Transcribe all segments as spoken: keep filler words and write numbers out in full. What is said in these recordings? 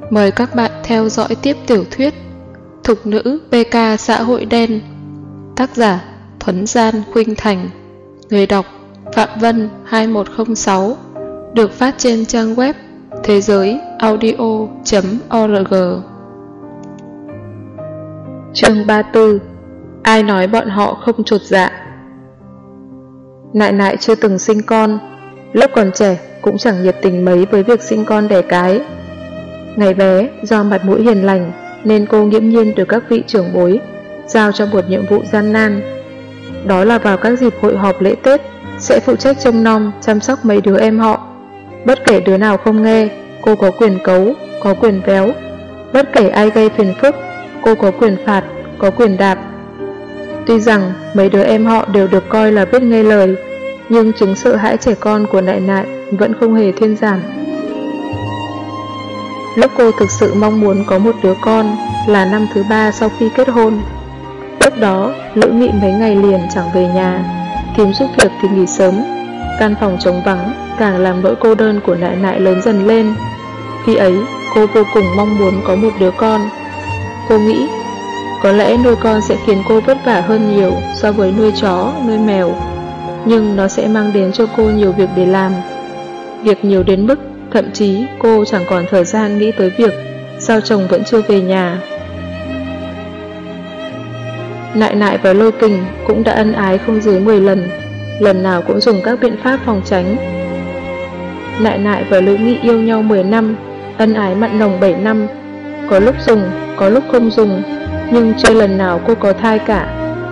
Mời các bạn theo dõi tiếp tiểu thuyết Thục nữ pê ca xã hội đen. Tác giả Thuấn Gian Khuynh Thành. Người đọc Phạm Vân hai một không sáu. Được phát trên trang web thế giới audio chấm org. Chương ba mươi tư. Ai nói bọn họ không chột dạ. Nại nại chưa từng sinh con, lúc còn trẻ cũng chẳng nhiệt tình mấy với việc sinh con đẻ cái. Ngày bé, do mặt mũi hiền lành nên cô nghiễm nhiên được các vị trưởng bối giao cho một nhiệm vụ gian nan. Đó là vào các dịp hội họp lễ Tết sẽ phụ trách trông nom, chăm sóc mấy đứa em họ. Bất kể đứa nào không nghe, cô có quyền cấu, có quyền véo. Bất kể ai gây phiền phức, cô có quyền phạt, có quyền đạp. Tuy rằng mấy đứa em họ đều được coi là biết nghe lời, nhưng chứng sợ hãi trẻ con của nại nại vẫn không hề thuyên giảm. Lúc cô thực sự mong muốn có một đứa con là năm thứ ba sau khi kết hôn. Lúc đó, Lữ Nghị mấy ngày liền chẳng về nhà, thím giúp việc thì nghỉ sớm. Căn phòng trống vắng càng làm nỗi cô đơn của nại nại lớn dần lên. Khi ấy, cô vô cùng mong muốn có một đứa con. Cô nghĩ, có lẽ nuôi con sẽ khiến cô vất vả hơn nhiều so với nuôi chó, nuôi mèo. Nhưng nó sẽ mang đến cho cô nhiều việc để làm. Việc nhiều đến mức thậm chí cô chẳng còn thời gian nghĩ tới việc sao chồng vẫn chưa về nhà. Nại nại và Lôi Kình cũng đã ân ái không dưới mười lần, lần nào cũng dùng các biện pháp phòng tránh. Nại nại và Lữ Nghị yêu nhau mười năm, ân ái mặn nồng bảy năm. Có lúc dùng, có lúc không dùng, nhưng chưa lần nào cô có thai cả.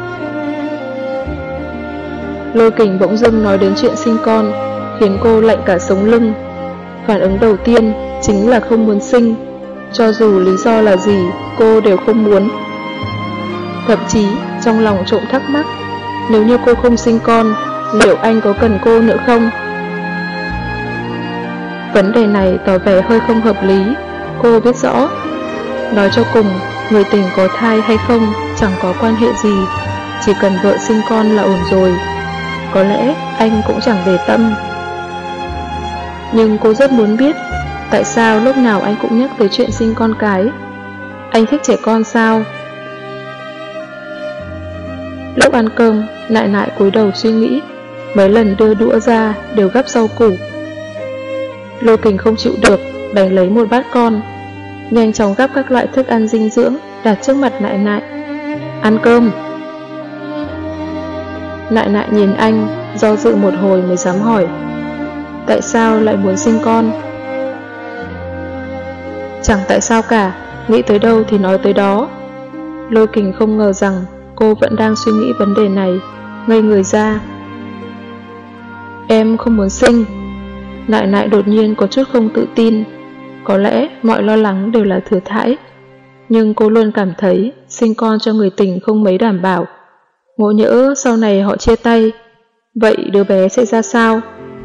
Lôi Kình bỗng dưng nói đến chuyện sinh con, khiến cô lạnh cả sống lưng. Phản ứng đầu tiên chính là không muốn sinh, cho dù lý do là gì cô đều không muốn. Thậm chí trong lòng trộm thắc mắc, nếu như cô không sinh con, liệu anh có cần cô nữa không? Vấn đề này tỏ vẻ hơi không hợp lý. Cô biết rõ, nói cho cùng, người tình có thai hay không chẳng có quan hệ gì, chỉ cần vợ sinh con là ổn rồi. Có lẽ anh cũng chẳng để tâm. Nhưng cô rất muốn biết, tại sao lúc nào anh cũng nhắc tới chuyện sinh con cái. Anh thích trẻ con sao? Lúc ăn cơm, nại nại cúi đầu suy nghĩ, mấy lần đưa đũa ra đều gắp rau củ. Lôi Kình không chịu được, đành lấy một bát con, nhanh chóng gắp các loại thức ăn dinh dưỡng đặt trước mặt nại nại. Ăn cơm. Nại nại nhìn anh, do dự một hồi mới dám hỏi, tại sao lại muốn sinh con? Chẳng tại sao cả, nghĩ tới đâu thì nói tới đó. Lôi Kình không ngờ rằng cô vẫn đang suy nghĩ vấn đề này, ngây người ra. Em không muốn sinh. Nại nại đột nhiên có chút không tự tin. Có lẽ mọi lo lắng đều là thừa thãi, nhưng cô luôn cảm thấy sinh con cho người tình không mấy đảm bảo. Ngộ nhỡ sau này họ chia tay, vậy đứa bé sẽ ra sao?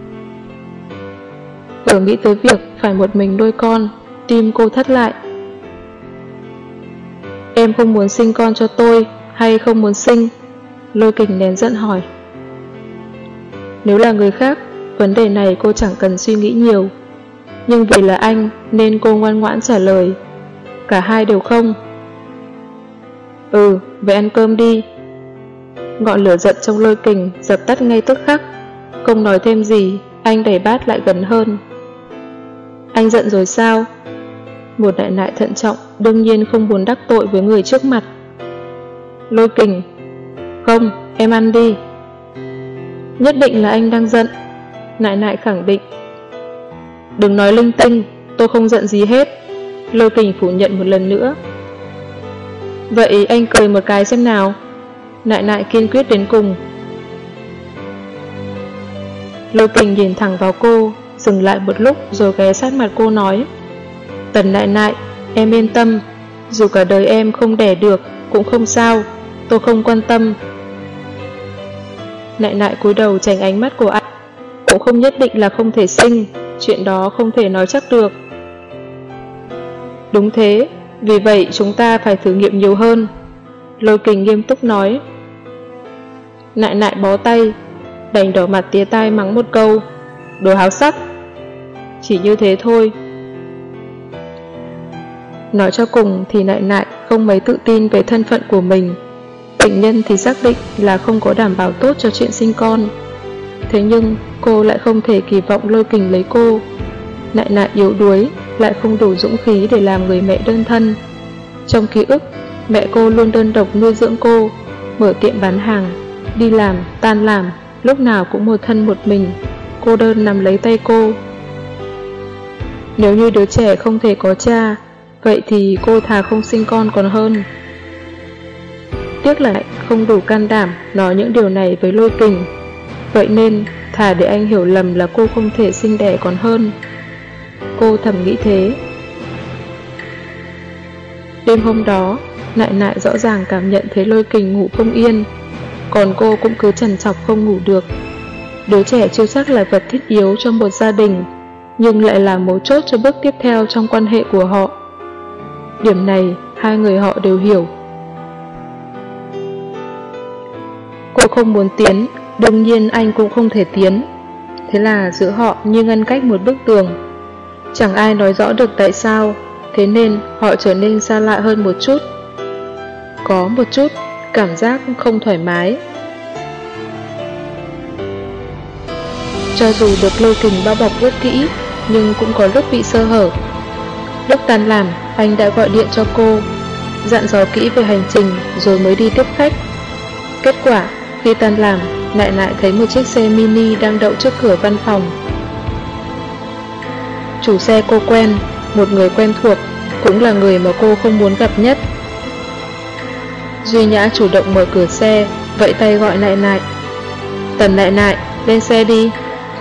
Ở nghĩ tới việc phải một mình nuôi con, tim cô thắt lại. Em không muốn sinh con cho tôi hay không muốn sinh? Lôi Kình nén giận hỏi. Nếu là người khác, vấn đề này cô chẳng cần suy nghĩ nhiều. Nhưng vì là anh nên cô ngoan ngoãn trả lời, cả hai đều không. Ừ, vậy ăn cơm đi. Ngọn lửa giận trong Lôi Kình dập tắt ngay tức khắc. Không nói thêm gì, anh đẩy bát lại gần hơn. Anh giận rồi sao? Một nại nại thận trọng đương nhiên không muốn đắc tội với người trước mặt. Lôi Kình, không, em ăn đi. Nhất định là anh đang giận. Nại nại khẳng định. Đừng nói linh tinh, tôi không giận gì hết. Lôi Kình phủ nhận một lần nữa. Vậy anh cười một cái xem nào. Nại nại kiên quyết đến cùng. Lôi Kình nhìn thẳng vào cô, dừng lại một lúc rồi ghé sát mặt cô nói, Tần nại nại, em yên tâm, dù cả đời em không đẻ được cũng không sao, tôi không quan tâm. Nại nại cúi đầu tránh ánh mắt của anh. Cũng không nhất định là không thể sinh, chuyện đó không thể nói chắc được. Đúng thế, vì vậy chúng ta phải thử nghiệm nhiều hơn. Lôi Kình nghiêm túc nói. Nại nại bó tay, đành đỏ mặt tía tai mắng một câu, đồ háo sắc. Chỉ như thế thôi. Nói cho cùng thì Nại Nại không mấy tự tin về thân phận của mình. Bệnh nhân thì xác định là không có đảm bảo tốt cho chuyện sinh con. Thế nhưng cô lại không thể kỳ vọng Lôi Kình lấy cô. Nại Nại yếu đuối, lại không đủ dũng khí để làm người mẹ đơn thân. Trong ký ức, mẹ cô luôn đơn độc nuôi dưỡng cô, mở tiệm bán hàng, đi làm, tan làm, lúc nào cũng một thân một mình, cô đơn nắm lấy tay cô. Nếu như đứa trẻ không thể có cha, vậy thì cô thà không sinh con còn hơn. Tiếc là không đủ can đảm nói những điều này với Lôi Kình, vậy nên thà để anh hiểu lầm là cô không thể sinh đẻ còn hơn. Cô thầm nghĩ thế. Đêm hôm đó, Nại Nại rõ ràng cảm nhận thấy Lôi Kình ngủ không yên, còn cô cũng cứ trằn trọc không ngủ được. Đứa trẻ chưa chắc là vật thiết yếu trong một gia đình, nhưng lại là mấu chốt cho bước tiếp theo trong quan hệ của họ. Điểm này hai người họ đều hiểu. Cô không muốn tiến, đương nhiên anh cũng không thể tiến. Thế là giữa họ như ngăn cách một bức tường. Chẳng ai nói rõ được tại sao, thế nên họ trở nên xa lạ hơn một chút. Có một chút cảm giác không thoải mái. Cho dù được Lôi Kình bao bọc rất kỹ, nhưng cũng có lúc bị sơ hở. Lúc tan làm, anh đã gọi điện cho cô, dặn dò kỹ về hành trình rồi mới đi tiếp khách. Kết quả, khi tan làm, Nại Nại thấy một chiếc xe mini đang đậu trước cửa văn phòng. Chủ xe cô quen, một người quen thuộc, cũng là người mà cô không muốn gặp nhất. Duy Nhã chủ động mở cửa xe, vẫy tay gọi Nại Nại. Tần Nại Nại, lên xe đi.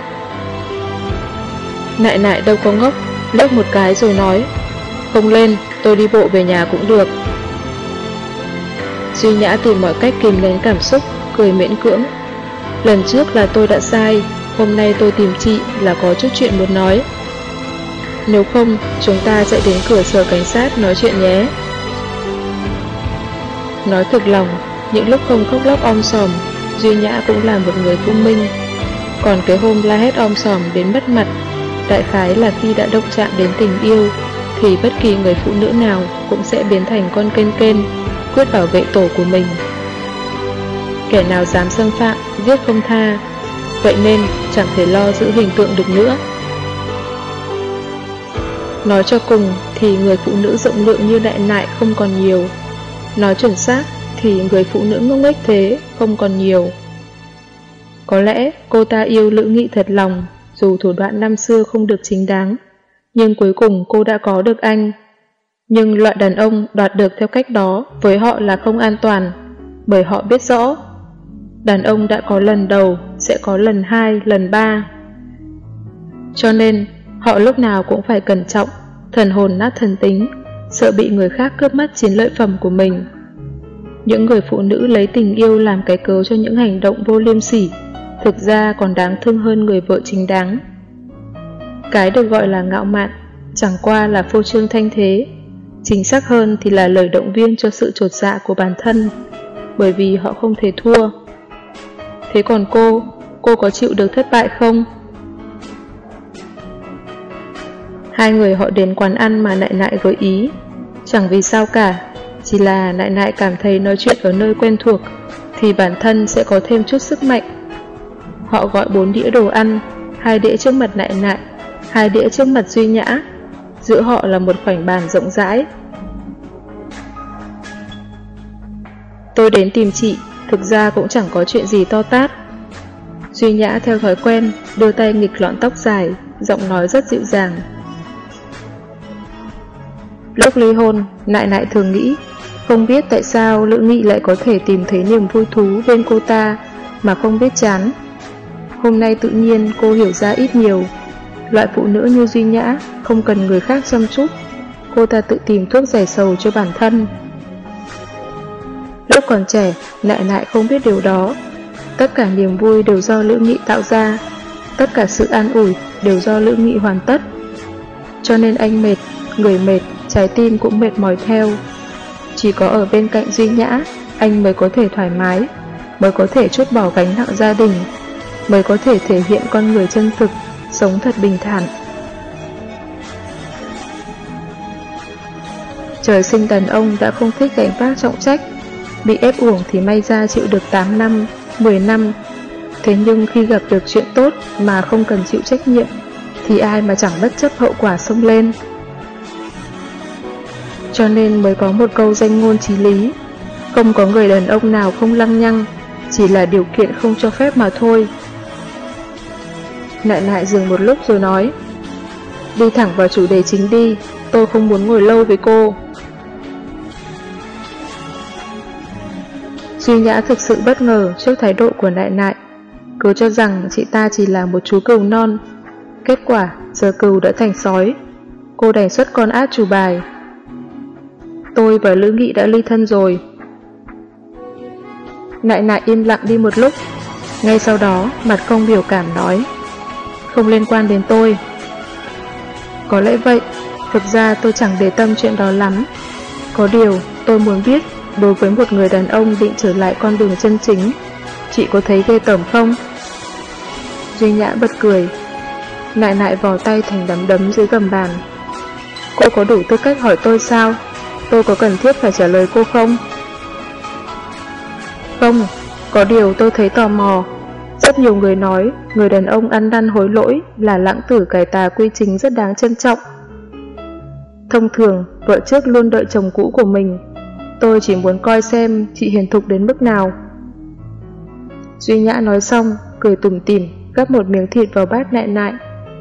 Nại Nại đâu có ngốc, liếc một cái rồi nói, không lên, tôi đi bộ về nhà cũng được. Duy Nhã tìm mọi cách kìm nén cảm xúc, cười miễn cưỡng. Lần trước là tôi đã sai, hôm nay tôi tìm chị là có chút chuyện muốn nói. Nếu không, chúng ta chạy đến cửa sở cảnh sát nói chuyện nhé. Nói thực lòng, những lúc không khóc lóc om sòm, Duy Nhã cũng là một người thông minh. Còn cái hôm la hét om sòm đến mất mặt, đại khái là khi đã động chạm đến tình yêu, thì bất kỳ người phụ nữ nào cũng sẽ biến thành con kênh kênh, quyết bảo vệ tổ của mình. Kẻ nào dám xâm phạm, giết không tha, vậy nên chẳng thể lo giữ hình tượng được nữa. Nói cho cùng thì người phụ nữ rộng lượng như Nại Nại không còn nhiều. Nói chuẩn xác thì người phụ nữ ngốc nghếch thế không còn nhiều. Có lẽ cô ta yêu Lữ Nghị thật lòng, dù thủ đoạn năm xưa không được chính đáng, nhưng cuối cùng cô đã có được anh. Nhưng loại đàn ông đoạt được theo cách đó với họ là không an toàn, bởi họ biết rõ đàn ông đã có lần đầu, sẽ có lần hai, lần ba. Cho nên họ lúc nào cũng phải cẩn trọng, thần hồn nát thần tính, sợ bị người khác cướp mất chiến lợi phẩm của mình. Những người phụ nữ lấy tình yêu làm cái cớ cho những hành động vô liêm sỉ, thực ra còn đáng thương hơn người vợ chính đáng. Cái được gọi là ngạo mạn chẳng qua là phô trương thanh thế, chính xác hơn thì là lời động viên cho sự chột dạ của bản thân, bởi vì họ không thể thua. Thế còn cô, cô có chịu được thất bại không? Hai người họ đến quán ăn mà Nại Nại gợi ý, chẳng vì sao cả, chỉ là Nại Nại cảm thấy nói chuyện ở nơi quen thuộc thì bản thân sẽ có thêm chút sức mạnh. Họ gọi bốn đĩa đồ ăn, hai đĩa trước mặt Nại Nại, hai đĩa trước mặt Duy Nhã, giữa họ là một khoảnh bàn rộng rãi. Tôi đến tìm chị, thực ra cũng chẳng có chuyện gì to tát. Duy Nhã theo thói quen đưa tay nghịch lọn tóc dài, giọng nói rất dịu dàng. Lúc ly hôn, Nại Nại thường nghĩ, không biết tại sao Lữ Nghị lại có thể tìm thấy niềm vui thú bên cô ta mà không biết chán. Hôm nay tự nhiên cô hiểu ra ít nhiều. Loại phụ nữ như Duy Nhã không cần người khác chăm chút, cô ta tự tìm thuốc giải sầu cho bản thân. Lúc còn trẻ, Nại Nại không biết điều đó. Tất cả niềm vui đều do Lữ Nghị tạo ra, tất cả sự an ủi đều do Lữ Nghị hoàn tất. Cho nên anh mệt, người mệt, trái tim cũng mệt mỏi theo. Chỉ có ở bên cạnh Duy Nhã, anh mới có thể thoải mái, mới có thể trút bỏ gánh nặng gia đình, mới có thể thể hiện con người chân thực, sống thật bình thản. Trời sinh đàn ông đã không thích gánh vác trọng trách, bị ép uổng thì may ra chịu được tám năm, mười năm. Thế nhưng khi gặp được chuyện tốt mà không cần chịu trách nhiệm thì ai mà chẳng bất chấp hậu quả xông lên. Cho nên mới có một câu danh ngôn chí lý: không có người đàn ông nào không lăng nhăng, chỉ là điều kiện không cho phép mà thôi. Nại nại dừng một lúc rồi nói: đi thẳng vào chủ đề chính đi, tôi không muốn ngồi lâu với cô. Duy Nhã thực sự bất ngờ trước thái độ của nại nại, cứ cho rằng chị ta chỉ là một chú cừu non. Kết quả giờ cừu đã thành sói, cô đành xuất con át chủ bài: tôi và Lữ Nghị đã ly thân rồi. Nại nại im lặng đi một lúc, ngay sau đó mặt không biểu cảm nói: không liên quan đến tôi. Có lẽ vậy, thực ra tôi chẳng để tâm chuyện đó lắm. Có điều tôi muốn biết, đối với một người đàn ông định trở lại con đường chân chính, chị có thấy ghê tởm không? Duy Nhã bật cười. Nại nại vò tay thành đấm đấm dưới gầm bàn. Cô có đủ tư cách hỏi tôi sao? Tôi có cần thiết phải trả lời cô không? Không, có điều tôi thấy tò mò. Rất nhiều người nói người đàn ông ăn năn hối lỗi là lãng tử cải tà quy chính rất đáng trân trọng. Thông thường, vợ trước luôn đợi chồng cũ của mình. Tôi chỉ muốn coi xem chị hiền thục đến mức nào. Duy Nhã nói xong, cười tủm tỉm, gắp một miếng thịt vào bát nại nại.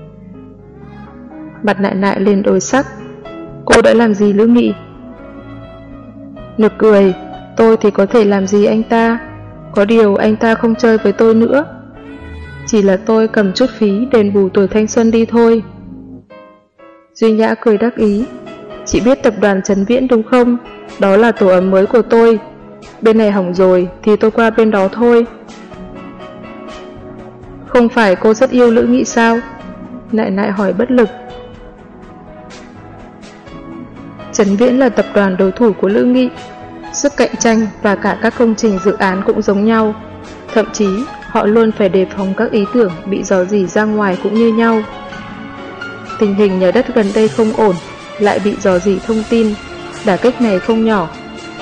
Mặt nại nại lên đổi sắc. Cô đã làm gì Lữ Nghị? Nực cười, tôi thì có thể làm gì anh ta? Có điều anh ta không chơi với tôi nữa. Chỉ là tôi cầm chút phí đền bù tuổi thanh xuân đi thôi. Duy Nhã cười đắc ý. Chị biết tập đoàn Trấn Viễn đúng không? Đó là tổ ấm mới của tôi. Bên này hỏng rồi thì tôi qua bên đó thôi. Không phải cô rất yêu Lữ Nghị sao? Nại nại hỏi bất lực. Trấn Viễn là tập đoàn đối thủ của Lữ Nghị. Sức cạnh tranh và cả các công trình dự án cũng giống nhau. Thậm chí họ luôn phải đề phòng các ý tưởng bị rò rỉ ra ngoài cũng như nhau. Tình hình nhà đất gần đây không ổn, lại bị rò rỉ thông tin, đả kích này không nhỏ.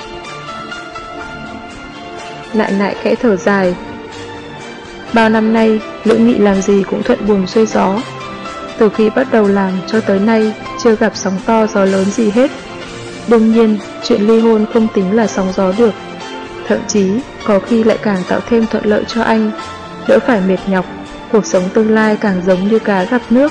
Nại nại khẽ thở dài. Bao năm nay, Lữ Nghị làm gì cũng thuận buồm xuôi gió. Từ khi bắt đầu làm cho tới nay, chưa gặp sóng to gió lớn gì hết. Đương nhiên, chuyện ly hôn không tính là sóng gió được. Thậm chí, có khi lại càng tạo thêm thuận lợi cho anh, đỡ phải mệt nhọc, cuộc sống tương lai càng giống như cá gặp nước.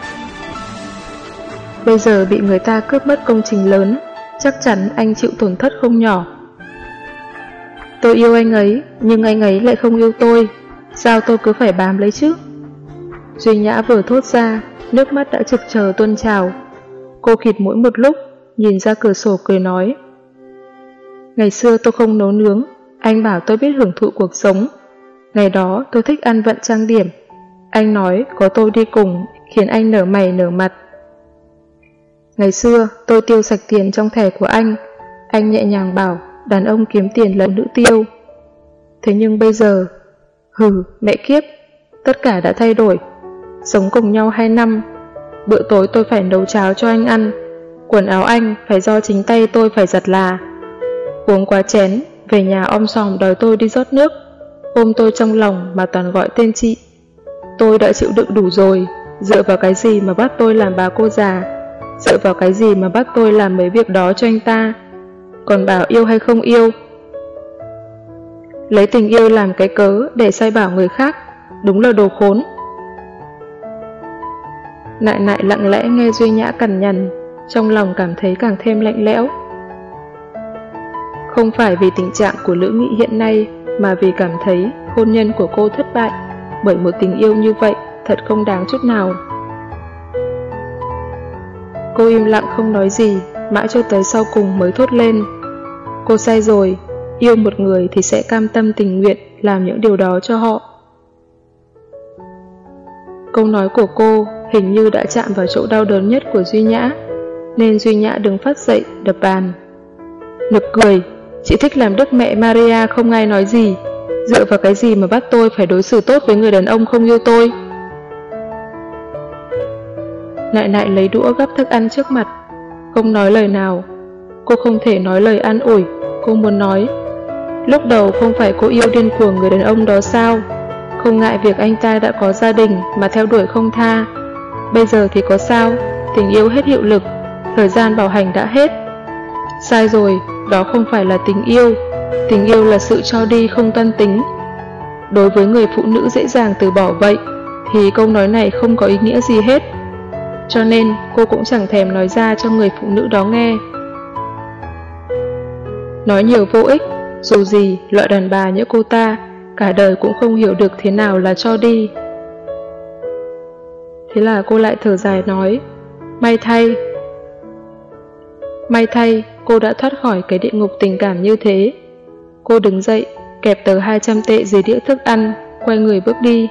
Bây giờ bị người ta cướp mất công trình lớn, chắc chắn anh chịu tổn thất không nhỏ. Tôi yêu anh ấy, nhưng anh ấy lại không yêu tôi. Sao tôi cứ phải bám lấy chứ? Duy Nhã vừa thốt ra, nước mắt đã trực chờ tuôn trào. Cô khịt mũi một lúc, nhìn ra cửa sổ cười nói. Ngày xưa tôi không nấu nướng, anh bảo tôi biết hưởng thụ cuộc sống. Ngày đó tôi thích ăn vận trang điểm. Anh nói có tôi đi cùng, khiến anh nở mày nở mặt. Ngày xưa tôi tiêu sạch tiền trong thẻ của anh. Anh nhẹ nhàng bảo đàn ông kiếm tiền là nữ tiêu. Thế nhưng bây giờ, hừ, mẹ kiếp, tất cả đã thay đổi. Sống cùng nhau hai năm, bữa tối tôi phải nấu cháo cho anh ăn, quần áo anh phải do chính tay tôi phải giặt là. Uống quá chén, về nhà om sòm đòi tôi đi rót nước, ôm tôi trong lòng mà toàn gọi tên chị. Tôi đã chịu đựng đủ rồi, dựa vào cái gì mà bắt tôi làm bà cô già, dựa vào cái gì mà bắt tôi làm mấy việc đó cho anh ta. Còn bảo yêu hay không yêu, lấy tình yêu làm cái cớ để sai bảo người khác, đúng là đồ khốn. Nại nại lặng lẽ nghe Duy Nhã cằn nhằn, trong lòng cảm thấy càng thêm lạnh lẽo. Không phải vì tình trạng của Lữ Nghị hiện nay, mà vì cảm thấy hôn nhân của cô thất bại bởi một tình yêu như vậy thật không đáng chút nào. Cô im lặng không nói gì, mãi cho tới sau cùng mới thốt lên. Cô sai rồi, yêu một người thì sẽ cam tâm tình nguyện làm những điều đó cho họ. Câu nói của cô hình như đã chạm vào chỗ đau đớn nhất của Duy Nhã, nên Duy Nhã đứng phát dậy đập bàn. Nực cười, chị thích làm đức mẹ Maria không ai nói gì, dựa vào cái gì mà bắt tôi phải đối xử tốt với người đàn ông không yêu tôi. Nại nại lấy đũa gắp thức ăn trước mặt, không nói lời nào. Cô không thể nói lời an ủi. Cô muốn nói, lúc đầu không phải cô yêu điên cuồng người đàn ông đó sao? Không ngại việc anh ta đã có gia đình mà theo đuổi không tha. Bây giờ thì có sao? Tình yêu hết hiệu lực, thời gian bảo hành đã hết. Sai rồi, đó không phải là tình yêu. Tình yêu là sự cho đi không toan tính. Đối với người phụ nữ dễ dàng từ bỏ vậy, thì câu nói này không có ý nghĩa gì hết. Cho nên cô cũng chẳng thèm nói ra cho người phụ nữ đó nghe. Nói nhiều vô ích, dù gì loại đàn bà như cô ta cả đời cũng không hiểu được thế nào là cho đi. Thế là cô lại thở dài nói, may thay. May thay, cô đã thoát khỏi cái địa ngục tình cảm như thế. Cô đứng dậy, kẹp tờ hai trăm tệ dưới đĩa thức ăn, quay người bước đi.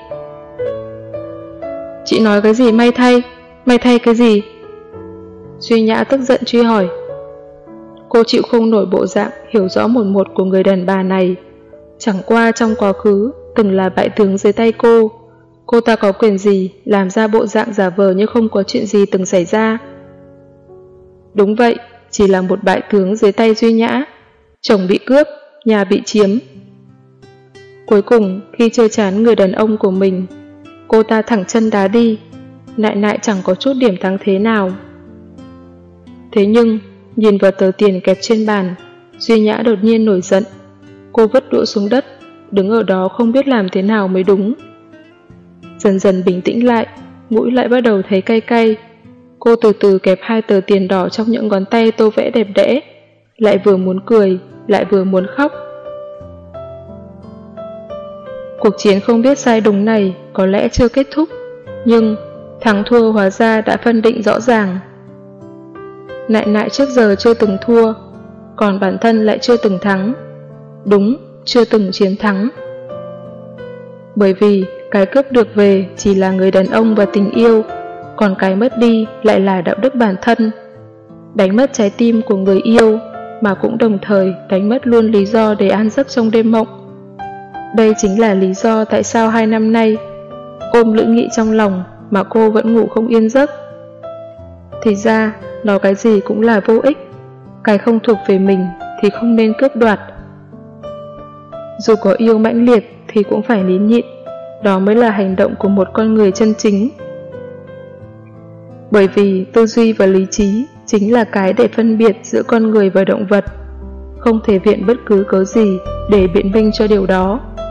Chị nói cái gì may thay? May thay cái gì? Duy Nhã tức giận truy hỏi. Cô chịu không nổi bộ dạng hiểu rõ một một của người đàn bà này. Chẳng qua trong quá khứ từng là bại tướng dưới tay cô. Cô ta có quyền gì làm ra bộ dạng giả vờ như không có chuyện gì từng xảy ra? Đúng vậy, chỉ là một bại tướng dưới tay Duy Nhã. Chồng bị cướp, nhà bị chiếm. Cuối cùng khi chơi chán người đàn ông của mình, cô ta thẳng chân đá đi. Nại nại chẳng có chút điểm thắng thế nào. Thế nhưng nhìn vào tờ tiền kẹp trên bàn, Duy Nhã đột nhiên nổi giận. Cô vứt đũa xuống đất, đứng ở đó không biết làm thế nào mới đúng. Dần dần bình tĩnh lại, mũi lại bắt đầu thấy cay cay. Cô từ từ kẹp hai tờ tiền đỏ trong những ngón tay tô vẽ đẹp đẽ, lại vừa muốn cười, lại vừa muốn khóc. Cuộc chiến không biết sai đúng này có lẽ chưa kết thúc, nhưng thắng thua hóa ra đã phân định rõ ràng. Nại nại trước giờ chưa từng thua, còn bản thân lại chưa từng thắng. Đúng, chưa từng chiến thắng. Bởi vì cái cướp được về chỉ là người đàn ông và tình yêu, còn cái mất đi lại là đạo đức bản thân. Đánh mất trái tim của người yêu, mà cũng đồng thời đánh mất luôn lý do để an giấc trong đêm mộng. Đây chính là lý do tại sao hai năm nay, ôm lưỡng nghị trong lòng mà cô vẫn ngủ không yên giấc. Thì ra, nói cái gì cũng là vô ích. Cái không thuộc về mình thì không nên cướp đoạt. Dù có yêu mãnh liệt thì cũng phải nín nhịn. Đó mới là hành động của một con người chân chính. Bởi vì tư duy và lý trí chính là cái để phân biệt giữa con người và động vật. Không thể viện bất cứ cớ gì để biện minh cho điều đó.